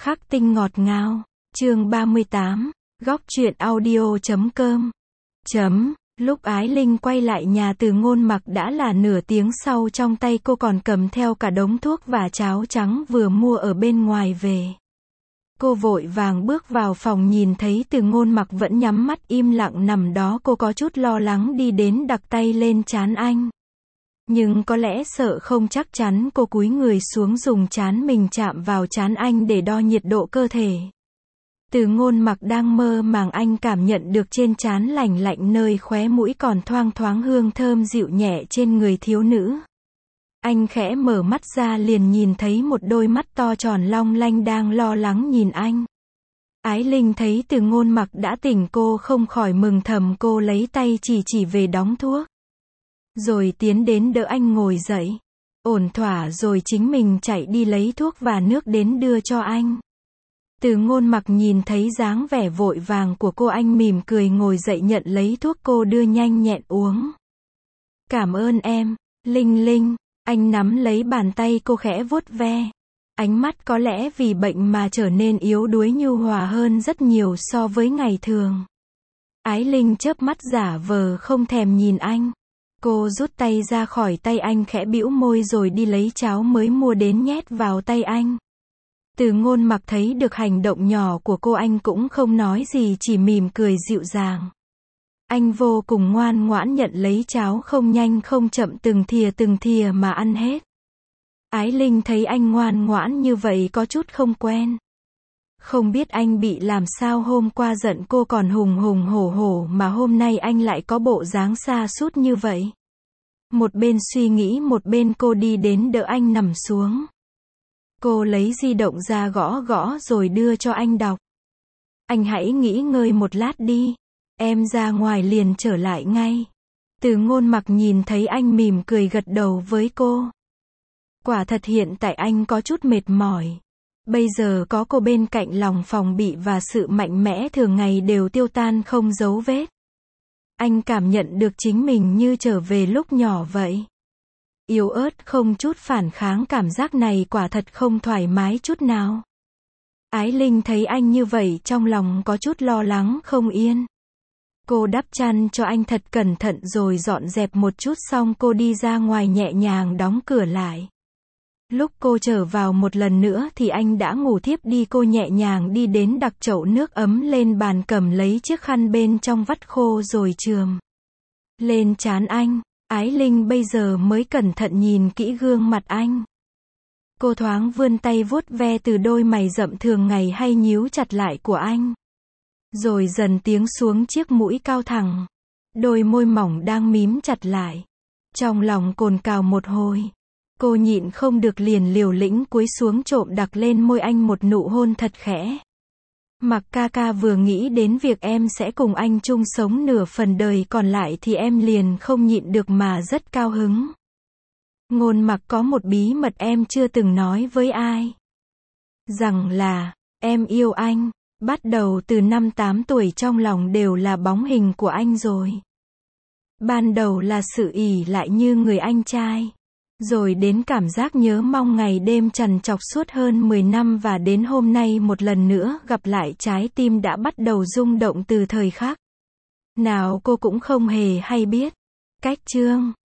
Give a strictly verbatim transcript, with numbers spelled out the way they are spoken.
khắc tinh ngọt ngào. Chương ba mươi tám, góc truyện audio chấm com. Chấm, lúc Ái Linh quay lại nhà Từ Ngôn Mặc đã là nửa tiếng sau, trong tay cô còn cầm theo cả đống thuốc và cháo trắng vừa mua ở bên ngoài về. Cô vội vàng bước vào phòng, nhìn thấy Từ Ngôn Mặc vẫn nhắm mắt im lặng nằm đó, cô có chút lo lắng đi đến đặt tay lên trán anh. Nhưng có lẽ sợ không chắc chắn, cô cúi người xuống dùng trán mình chạm vào trán anh để đo nhiệt độ cơ thể. Từ Ngôn Mặc đang mơ màng, anh cảm nhận được trên trán lành lạnh, nơi khóe mũi còn thoang thoáng hương thơm dịu nhẹ trên người thiếu nữ. Anh khẽ mở mắt ra, liền nhìn thấy một đôi mắt to tròn long lanh đang lo lắng nhìn anh. Ái Linh thấy Từ Ngôn Mặc đã tỉnh, cô không khỏi mừng thầm, cô lấy tay chỉ chỉ về đóng thuốc, rồi tiến đến đỡ anh ngồi dậy. Ổn thỏa rồi chính mình chạy đi lấy thuốc và nước đến đưa cho anh. Từ Ngôn Mặc nhìn thấy dáng vẻ vội vàng của cô, anh mỉm cười ngồi dậy nhận lấy thuốc cô đưa, nhanh nhẹn uống. Cảm ơn em, Linh Linh. Anh nắm lấy bàn tay cô khẽ vuốt ve. Ánh mắt có lẽ vì bệnh mà trở nên yếu đuối nhu hòa hơn rất nhiều so với ngày thường. Ái Linh chớp mắt giả vờ không thèm nhìn anh. Cô rút tay ra khỏi tay anh, khẽ bĩu môi rồi đi lấy cháo mới mua đến nhét vào tay anh. Từ Ngôn Mặc thấy được hành động nhỏ của cô, anh cũng không nói gì, chỉ mỉm cười dịu dàng. Anh vô cùng ngoan ngoãn nhận lấy cháo, không nhanh không chậm, từng thìa từng thìa mà ăn hết. Ái Linh thấy anh ngoan ngoãn như vậy có chút không quen. Không biết anh bị làm sao, hôm qua giận cô còn hùng hùng hổ hổ, mà hôm nay anh lại có bộ dáng sa sút như vậy. Một bên suy nghĩ, một bên cô đi đến đỡ anh nằm xuống. Cô lấy di động ra gõ gõ rồi đưa cho anh đọc. Anh hãy nghỉ ngơi một lát đi. Em ra ngoài liền trở lại ngay. Từ Ngôn Mặc nhìn thấy anh mỉm cười gật đầu với cô. Quả thật hiện tại anh có chút mệt mỏi. Bây giờ có cô bên cạnh, lòng phòng bị và sự mạnh mẽ thường ngày đều tiêu tan không dấu vết. Anh cảm nhận được chính mình như trở về lúc nhỏ vậy. Yếu ớt, không chút phản kháng, cảm giác này quả thật không thoải mái chút nào. Ái Linh thấy anh như vậy trong lòng có chút lo lắng không yên. Cô đắp chăn cho anh thật cẩn thận rồi dọn dẹp một chút, xong cô đi ra ngoài nhẹ nhàng đóng cửa lại. Lúc cô trở vào một lần nữa thì anh đã ngủ thiếp đi. Cô nhẹ nhàng đi đến đặt chậu nước ấm lên bàn, cầm lấy chiếc khăn bên trong vắt khô rồi chườm lên trán anh. Ái Linh bây giờ mới cẩn thận nhìn kỹ gương mặt anh. Cô thoáng vươn tay vuốt ve từ đôi mày rậm thường ngày hay nhíu chặt lại của anh, rồi dần tiến xuống chiếc mũi cao thẳng, đôi môi mỏng đang mím chặt lại. Trong lòng cồn cào một hồi, cô nhịn không được liền liều lĩnh cúi xuống trộm đặt lên môi anh một nụ hôn thật khẽ. Mặc ca ca, vừa nghĩ đến việc em sẽ cùng anh chung sống nửa phần đời còn lại thì em liền không nhịn được mà rất cao hứng. Ngôn Mặc, có một bí mật em chưa từng nói với ai. Rằng là, em yêu anh. Bắt đầu từ năm tám tuổi trong lòng đều là bóng hình của anh rồi. Ban đầu là sự ỷ lại như người anh trai. Rồi đến cảm giác nhớ mong ngày đêm trằn trọc suốt hơn mười năm, và đến hôm nay một lần nữa gặp lại, trái tim đã bắt đầu rung động từ thời khắc nào cô cũng không hề hay biết. Cách chương